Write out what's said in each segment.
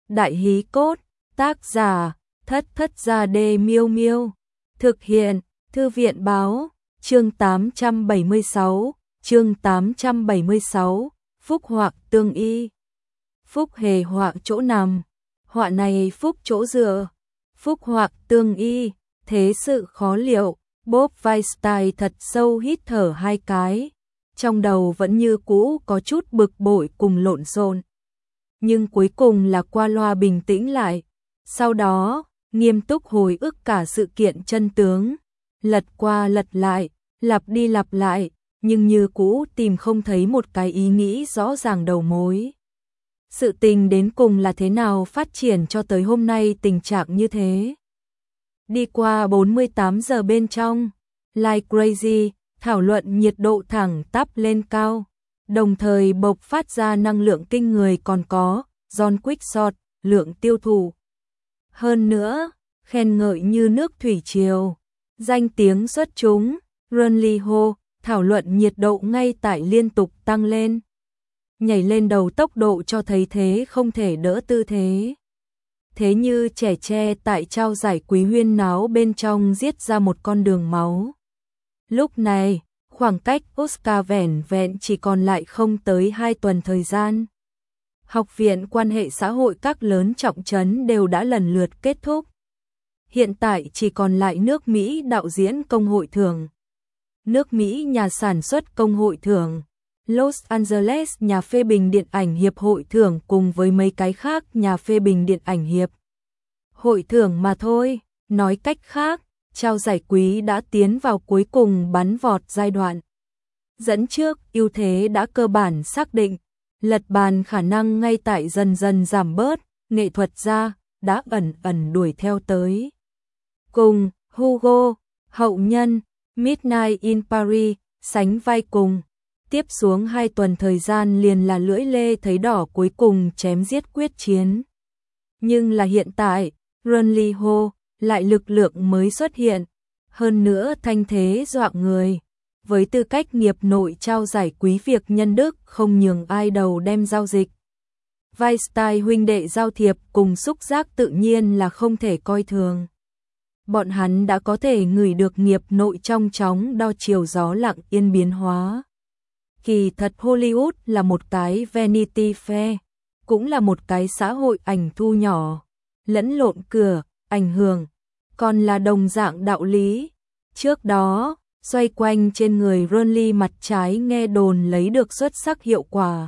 Đại hí cốt, tác giả, Thất Thất Gia Đê Miêu Miêu. Thực hiện, Thư viện báo, chương 876, chương 876, phúc họa tương y. Phúc hề họa chỗ nằm, họa này phúc chỗ dựa, phúc họa tương y, thế sự khó liệu. Bob Weinstein thật sâu hít thở hai cái, trong đầu vẫn như cũ có chút bực bội cùng lộn xộn. Nhưng cuối cùng là qua loa bình tĩnh lại, sau đó, nghiêm túc hồi ức cả sự kiện chân tướng, lật qua lật lại, lặp đi lặp lại, nhưng như cũ tìm không thấy một cái ý nghĩ rõ ràng đầu mối. Sự tình đến cùng là thế nào phát triển cho tới hôm nay tình trạng như thế? Đi qua 48 giờ bên trong, like crazy, thảo luận nhiệt độ thẳng tắp lên cao, đồng thời bộc phát ra năng lượng kinh người còn có, John Quickshot, lượng tiêu thụ. Hơn nữa, khen ngợi như nước thủy triều, danh tiếng xuất chúng, Runly Ho, thảo luận nhiệt độ ngay tại liên tục tăng lên. Nhảy lên đầu tốc độ cho thấy thế không thể đỡ tư thế. Thế như trẻ tre tại trao giải quý huyên náo bên trong giết ra một con đường máu. Lúc này, khoảng cách Oscar vẻn vẹn chỉ còn lại không tới 2 tuần thời gian. Học viện quan hệ xã hội các lớn trọng trấn đều đã lần lượt kết thúc. Hiện tại chỉ còn lại nước Mỹ đạo diễn công hội thưởng, nước Mỹ nhà sản xuất công hội thưởng, Los Angeles nhà phê bình điện ảnh hiệp hội thưởng cùng với mấy cái khác nhà phê bình điện ảnh hiệp hội thưởng mà thôi. Nói cách khác, trao giải quý đã tiến vào cuối cùng bắn vọt giai đoạn. Dẫn trước, ưu thế đã cơ bản xác định, lật bàn khả năng ngay tại dần dần giảm bớt, nghệ thuật gia đã ẩn ẩn đuổi theo tới. Cùng, Hugo, Hậu Nhân, Midnight in Paris, sánh vai cùng. Tiếp xuống 2 tuần thời gian liền là lưỡi lê thấy đỏ cuối cùng chém giết quyết chiến. Nhưng là hiện tại, Runly Ho lại lực lượng mới xuất hiện, hơn nữa thanh thế dọa người. Với tư cách nghiệp nội trao giải quý việc nhân đức không nhường ai đầu đem giao dịch. Weinstein huynh đệ giao thiệp cùng xúc giác tự nhiên là không thể coi thường. Bọn hắn đã có thể ngửi được nghiệp nội trong chóng đo chiều gió lặng yên biến hóa. Kỳ thật Hollywood là một cái Vanity Fair, cũng là một cái xã hội ảnh thu nhỏ, lẫn lộn cửa, ảnh hưởng, còn là đồng dạng đạo lý. Trước đó, xoay quanh trên người Runly mặt trái nghe đồn lấy được xuất sắc hiệu quả.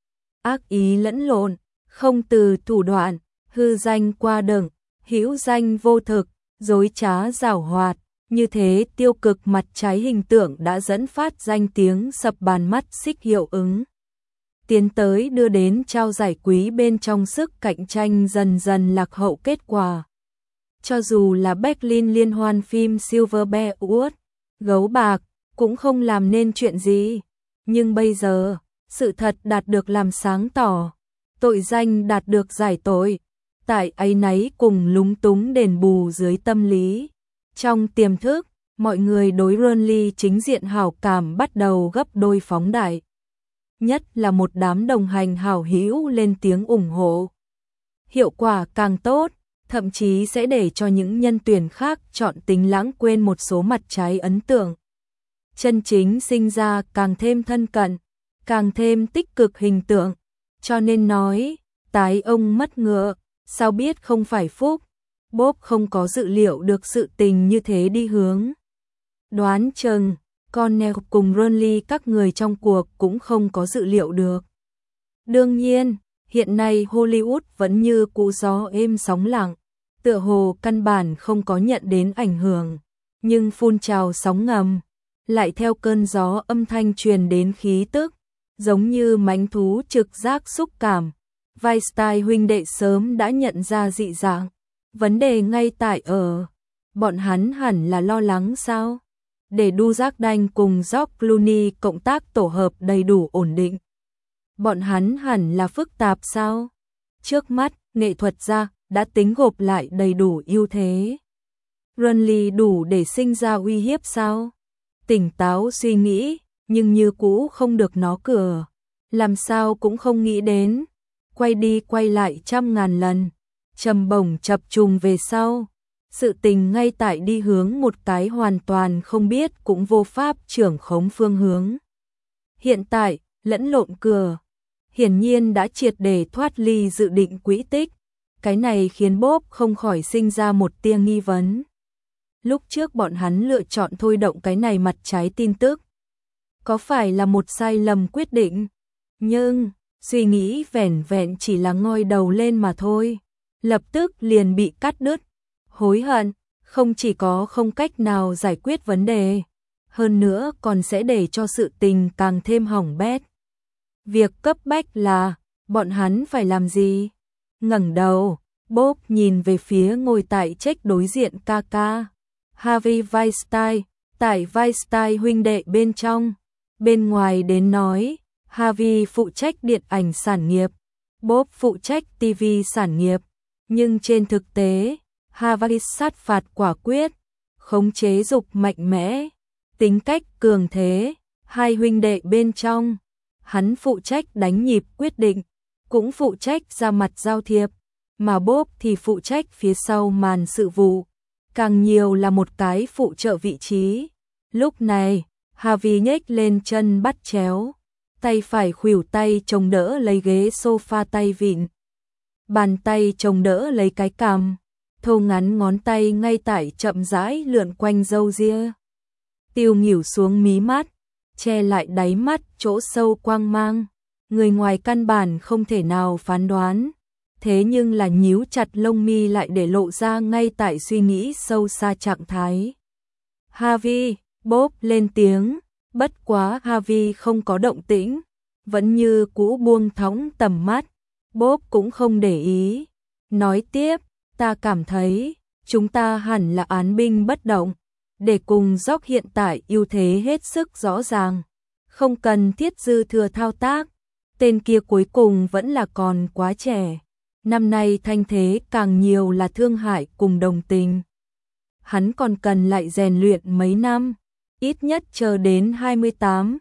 Ác ý lẫn lộn, không từ thủ đoạn, hư danh qua đựng, hữu danh vô thực, dối trá giảo hoạt. Như thế tiêu cực mặt trái hình tượng đã dẫn phát danh tiếng sập bàn mắt xích hiệu ứng. Tiến tới đưa đến trao giải quý bên trong sức cạnh tranh dần dần lạc hậu kết quả. Cho dù là Berlin liên hoan phim Silver Bear Award, gấu bạc, cũng không làm nên chuyện gì. Nhưng bây giờ, sự thật đạt được làm sáng tỏ, tội danh đạt được giải tội, tại áy náy cùng lúng túng đền bù dưới tâm lý. Trong tiềm thức, mọi người đối Runly chính diện hảo cảm bắt đầu gấp đôi phóng đại. Nhất là một đám đồng hành hảo hữu lên tiếng ủng hộ. Hiệu quả càng tốt, thậm chí sẽ để cho những nhân tuyển khác chọn tính lãng quên một số mặt trái ấn tượng. Chân chính sinh ra càng thêm thân cận, càng thêm tích cực hình tượng. Cho nên nói, tái ông mất ngựa, sao biết không phải phúc. Bob không có dự liệu được sự tình như thế đi hướng. Đoán chừng, Connell cùng Runly các người trong cuộc cũng không có dự liệu được. Đương nhiên, hiện nay Hollywood vẫn như cũ gió êm sóng lặng, tựa hồ căn bản không có nhận đến ảnh hưởng, nhưng phun trào sóng ngầm, lại theo cơn gió âm thanh truyền đến khí tức, giống như mãnh thú trực giác xúc cảm. Weinstein huynh đệ sớm đã nhận ra dị dạng. Vấn đề ngay tại ở, bọn hắn hẳn là lo lắng sao? Để Du Jordan cùng George Clooney cộng tác tổ hợp đầy đủ ổn định. Bọn hắn hẳn là phức tạp sao? Trước mắt, nghệ thuật gia đã tính gộp lại đầy đủ ưu thế. Runly đủ để sinh ra uy hiếp sao? Tỉnh táo suy nghĩ, nhưng như cũ không được nó cửa. Làm sao cũng không nghĩ đến. quay đi quay lại trăm ngàn lần, trầm bổng chập trùng về sau. Sự tình ngay tại đi hướng một cái hoàn toàn không biết cũng vô pháp trưởng khống phương hướng. Hiện tại, lẫn lộn cửa, hiển nhiên đã triệt để thoát ly dự định quỹ tích. Cái này khiến Bob không khỏi sinh ra một tia nghi vấn. Lúc trước bọn hắn lựa chọn thôi động cái này mặt trái tin tức. Có phải là một sai lầm quyết định? Nhưng, suy nghĩ vẻn vẹn chỉ là ngoi đầu lên mà thôi. Lập tức liền bị cắt đứt. Hối hận, không chỉ có không cách nào giải quyết vấn đề, hơn nữa còn sẽ để cho sự tình càng thêm hỏng bét. Việc cấp bách là, bọn hắn phải làm gì? Ngẩng đầu, Bob nhìn về phía ngồi tại trách đối diện Kaka. Harvey Weinstein, tại Weinstein huynh đệ bên trong. Bên ngoài đến nói, Harvey phụ trách điện ảnh sản nghiệp, Bob phụ trách TV sản nghiệp. Nhưng trên thực tế, Harvey sát phạt quả quyết, khống chế dục mạnh mẽ, tính cách cường thế, hai huynh đệ bên trong. Hắn phụ trách đánh nhịp quyết định, cũng phụ trách ra mặt giao thiệp, mà Bob thì phụ trách phía sau màn sự vụ, càng nhiều là một cái phụ trợ vị trí. Lúc này, Harvey nhếch lên chân bắt chéo, tay phải khuỷu tay chống đỡ lấy ghế sofa tay vịn, bàn tay chống đỡ lấy cái cằm, thô ngắn ngón tay ngay tại chậm rãi lượn quanh râu ria, tiêu nghỉu xuống mí mắt, che lại đáy mắt chỗ sâu quang mang. Người ngoài căn bản không thể nào phán đoán, thế nhưng là nhíu chặt lông mi lại để lộ ra ngay tại suy nghĩ sâu xa trạng thái. Harvey, Bob lên tiếng, bất quá Harvey không có động tĩnh, vẫn như cũ buông thõng tầm mắt. Bob cũng không để ý, nói tiếp, ta cảm thấy chúng ta hẳn là án binh bất động, để cùng dốc hiện tại ưu thế hết sức rõ ràng, không cần thiết dư thừa thao tác. Tên kia cuối cùng vẫn là còn quá trẻ, năm nay thanh thế càng nhiều là thương hại cùng đồng tình. Hắn còn cần lại rèn luyện mấy năm, ít nhất chờ đến 28,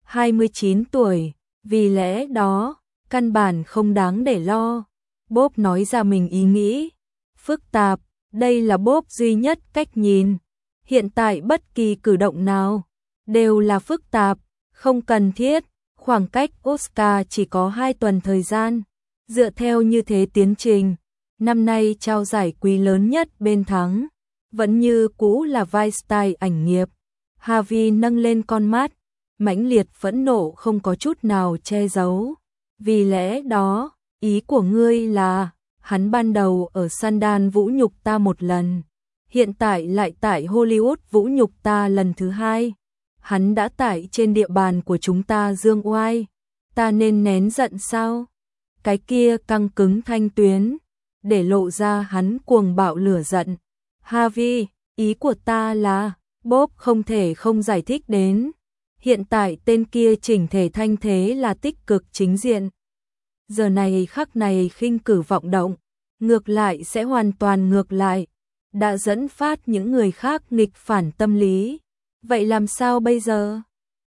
29 tuổi, vì lẽ đó, căn bản không đáng để lo. Bob nói ra mình ý nghĩ, phức tạp, đây là Bob duy nhất cách nhìn. Hiện tại bất kỳ cử động nào, đều là phức tạp, không cần thiết. Khoảng cách Oscar chỉ có 2 tuần thời gian. Dựa theo như thế tiến trình, năm nay trao giải quý lớn nhất bên thắng, vẫn như cũ là Weinstein ảnh nghiệp. Harvey nâng lên con mắt, mãnh liệt phẫn nộ không có chút nào che giấu. Vì lẽ đó, ý của ngươi là, hắn ban đầu ở Sundance vũ nhục ta một lần, hiện tại lại tại Hollywood vũ nhục ta lần thứ hai. Hắn đã tại trên địa bàn của chúng ta dương oai, ta nên nén giận sao? Cái kia căng cứng thanh tuyến, để lộ ra hắn cuồng bạo lửa giận. Harvey, ý của ta là, Bob không thể không giải thích đến. Hiện tại tên kia chỉnh thể thanh thế là tích cực chính diện. Giờ này khắc này khinh cử vọng động, ngược lại sẽ hoàn toàn ngược lại, đã dẫn phát những người khác nghịch phản tâm lý. Vậy làm sao bây giờ?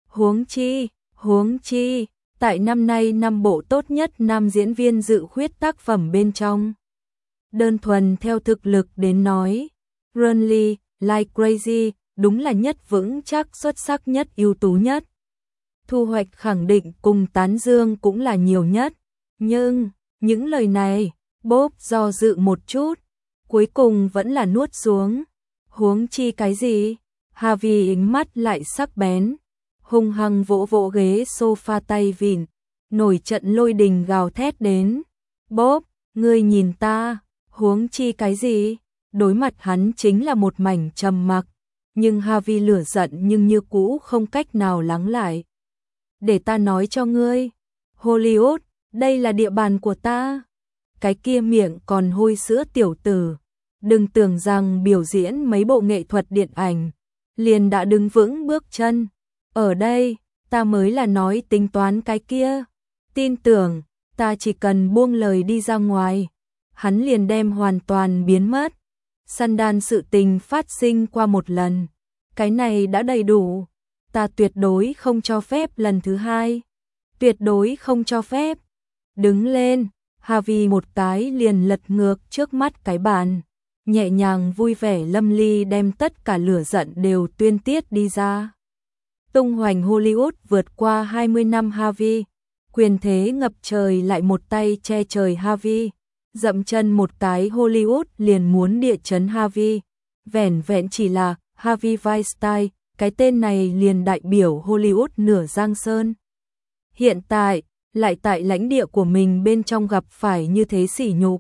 Huống chi, tại năm nay 5 bộ tốt nhất nam diễn viên dự khuyết tác phẩm bên trong. Đơn thuần theo thực lực đến nói, Runly, Like Crazy, đúng là nhất vững chắc xuất sắc nhất ưu tú nhất. Thu hoạch khẳng định cùng tán dương cũng là nhiều nhất. Nhưng, những lời này, Bob do dự một chút, cuối cùng vẫn là nuốt xuống. Huống chi cái gì? Harvey ánh mắt lại sắc bén, hung hăng vỗ vỗ ghế sofa tay vịn, nổi trận lôi đình gào thét đến. Bob, ngươi nhìn ta, huống chi cái gì? Đối mặt hắn chính là một mảnh trầm mặc, nhưng Harvey lửa giận nhưng như cũ không cách nào lắng lại. Để ta nói cho ngươi, Hollywood, đây là địa bàn của ta. Cái kia miệng còn hôi sữa tiểu tử, đừng tưởng rằng biểu diễn mấy bộ nghệ thuật điện ảnh liền đã đứng vững bước chân. Ở đây, ta mới là nói tính toán cái kia. Tin tưởng, ta chỉ cần buông lời đi ra ngoài, hắn liền đem hoàn toàn biến mất. Sundance sự tình phát sinh qua một lần, cái này đã đầy đủ. Ta tuyệt đối không cho phép lần thứ hai. Tuyệt đối không cho phép. Đứng lên, Harvey một cái liền lật ngược trước mắt cái bàn, nhẹ nhàng vui vẻ lâm ly đem tất cả lửa giận đều tuyên tiết đi ra. Tung hoành Hollywood vượt qua 20 năm Harvey, quyền thế ngập trời lại một tay che trời Harvey, dậm chân một cái Hollywood liền muốn địa chấn Harvey, vẻn vẹn chỉ là Harvey Weinstein, cái tên này liền đại biểu Hollywood nửa giang sơn. Hiện tại, lại tại lãnh địa của mình bên trong gặp phải như thế sỉ nhục.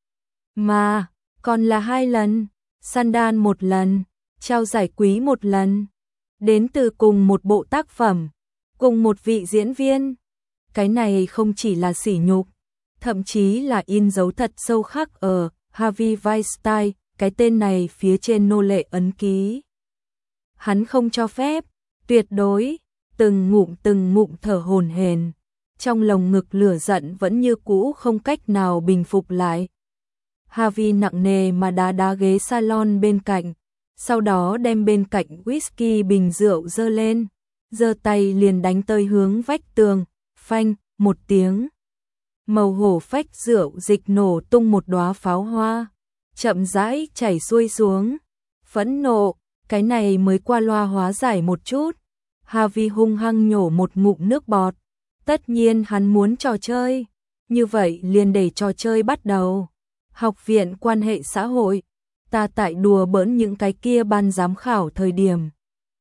Mà, còn là 2 lần, Sundance 1 lần, trao giải quý 1 lần, đến từ cùng một bộ tác phẩm, cùng một vị diễn viên. Cái này không chỉ là sỉ nhục, thậm chí là in dấu thật sâu khắc ở Harvey Weinstein, cái tên này phía trên nô lệ ấn ký. Hắn không cho phép, tuyệt đối, từng ngụm thở hổn hển, trong lồng ngực lửa giận vẫn như cũ không cách nào bình phục lại. Harvey nặng nề mà đá ghế salon bên cạnh, sau đó đem bên cạnh whisky bình rượu giơ lên, giơ tay liền đánh tới hướng vách tường, phanh, một tiếng. Màu hổ phách rượu dịch nổ tung một đóa pháo hoa, chậm rãi chảy xuôi xuống. Phẫn nộ, cái này mới qua loa hóa giải một chút. Harvey hung hăng nhổ một ngụm nước bọt. Tất nhiên hắn muốn trò chơi, như vậy liền để trò chơi bắt đầu. Học viện quan hệ xã hội, ta tại đùa bỡn những cái kia ban giám khảo thời điểm.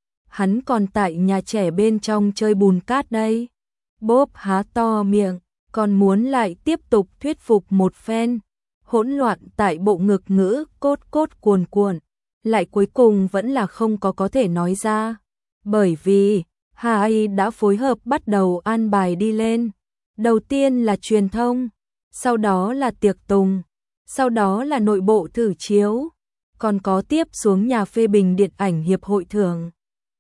Hắn còn tại nhà trẻ bên trong chơi bùn cát đây. Bob há to miệng, còn muốn lại tiếp tục thuyết phục một phen. Hỗn loạn tại bộ ngực ngữ cốt cuồn cuộn, lại cuối cùng vẫn là không có thể nói ra. Bởi vì, Harry đã phối hợp bắt đầu an bài đi lên. Đầu tiên là truyền thông, sau đó là tiệc tùng, sau đó là nội bộ thử chiếu, còn có tiếp xuống nhà phê bình điện ảnh hiệp hội thưởng.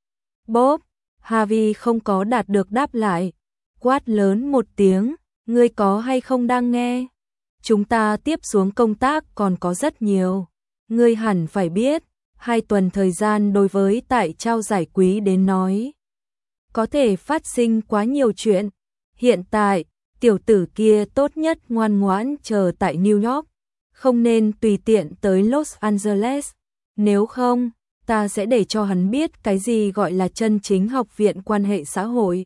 Bob, Harvey không có đạt được đáp lại, quát lớn một tiếng, ngươi có hay không đang nghe? Chúng ta tiếp xuống công tác còn có rất nhiều, ngươi hẳn phải biết, 2 tuần thời gian đối với tại trao giải quý đến nói. Có thể phát sinh quá nhiều chuyện, hiện tại, tiểu tử kia tốt nhất ngoan ngoãn chờ tại New York, không nên tùy tiện tới Los Angeles, nếu không, ta sẽ để cho hắn biết cái gì gọi là chân chính học viện quan hệ xã hội.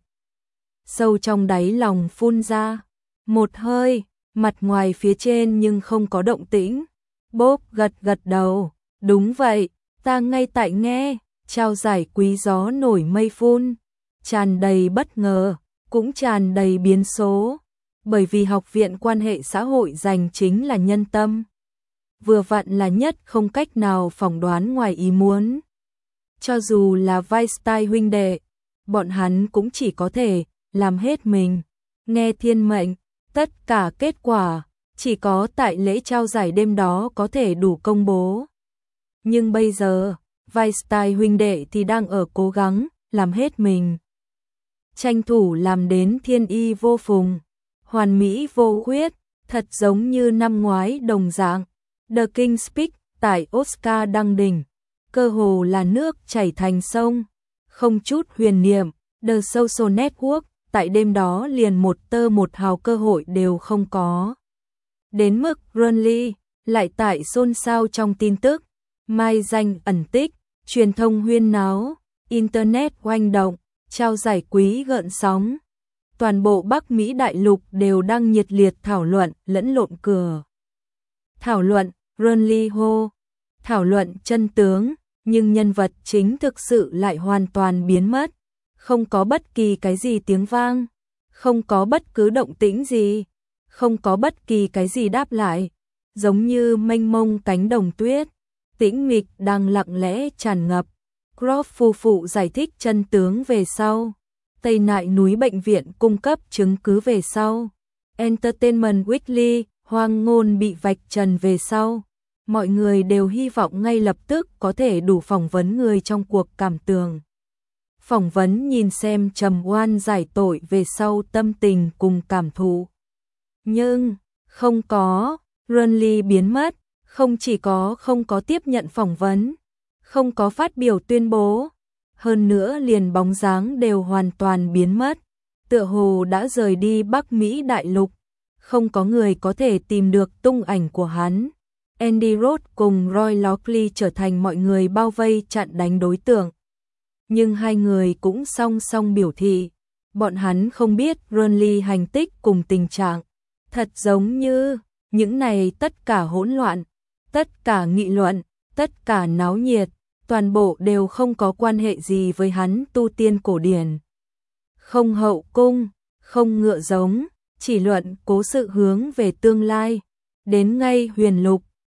Sâu trong đáy lòng phun ra, một hơi, mặt ngoài phía trên nhưng không có động tĩnh. Bob gật đầu, đúng vậy, ta ngay tại nghe, trao giải quý gió nổi mây phun, tràn đầy bất ngờ, cũng tràn đầy biến số, bởi vì học viện quan hệ xã hội giành chính là nhân tâm. Vừa vặn là nhất không cách nào phỏng đoán ngoài ý muốn. Cho dù là Weinstein huynh đệ, bọn hắn cũng chỉ có thể làm hết mình, nghe thiên mệnh, tất cả kết quả, chỉ có tại lễ trao giải đêm đó có thể đủ công bố. Nhưng bây giờ, Weinstein huynh đệ thì đang ở cố gắng, làm hết mình. Tranh thủ làm đến thiên y vô phùng, hoàn mỹ vô khuyết, thật giống như năm ngoái đồng dạng. The King's Speech tại Oscar đăng đỉnh, cơ hồ là nước chảy thành sông, không chút huyền niệm. The Social Network tại đêm đó liền một tơ một hào cơ hội đều không có. Đến mức Burnley lại tại xôn xao trong tin tức, mai danh ẩn tích, truyền thông huyên náo, internet oanh động, trao giải quý gợn sóng. Toàn bộ Bắc Mỹ đại lục đều đang nhiệt liệt thảo luận lẫn lộn cửa. Thảo luận Burnley hô, thảo luận chân tướng, nhưng nhân vật chính thực sự lại hoàn toàn biến mất. Không có bất kỳ cái gì tiếng vang, không có bất cứ động tĩnh gì, không có bất kỳ cái gì đáp lại, giống như mênh mông cánh đồng tuyết, tĩnh mịch đang lặng lẽ tràn ngập. Croft phu phụ giải thích chân tướng về sau, Tây Nại núi bệnh viện cung cấp chứng cứ về sau, Entertainment Weekly hoang ngôn bị vạch trần về sau, mọi người đều hy vọng ngay lập tức có thể đủ phỏng vấn người trong cuộc cảm tưởng. Phỏng vấn nhìn xem trầm oan giải tội về sau tâm tình cùng cảm thụ. Nhưng, không có, Burnley biến mất, không chỉ có không có tiếp nhận phỏng vấn, không có phát biểu tuyên bố, hơn nữa liền bóng dáng đều hoàn toàn biến mất, tựa hồ đã rời đi Bắc Mỹ đại lục, không có người có thể tìm được tung ảnh của hắn. Andy Roth cùng Roy Lockley trở thành mọi người bao vây chặn đánh đối tượng. Nhưng hai người cũng song song biểu thị, bọn hắn không biết Burnley hành tích cùng tình trạng. Thật giống như, những này tất cả hỗn loạn, tất cả nghị luận, tất cả náo nhiệt, toàn bộ đều không có quan hệ gì với hắn tu tiên cổ điển. Không hậu cung, không ngựa giống, chỉ luận cố sự hướng về tương lai. Đến ngay huyền lục,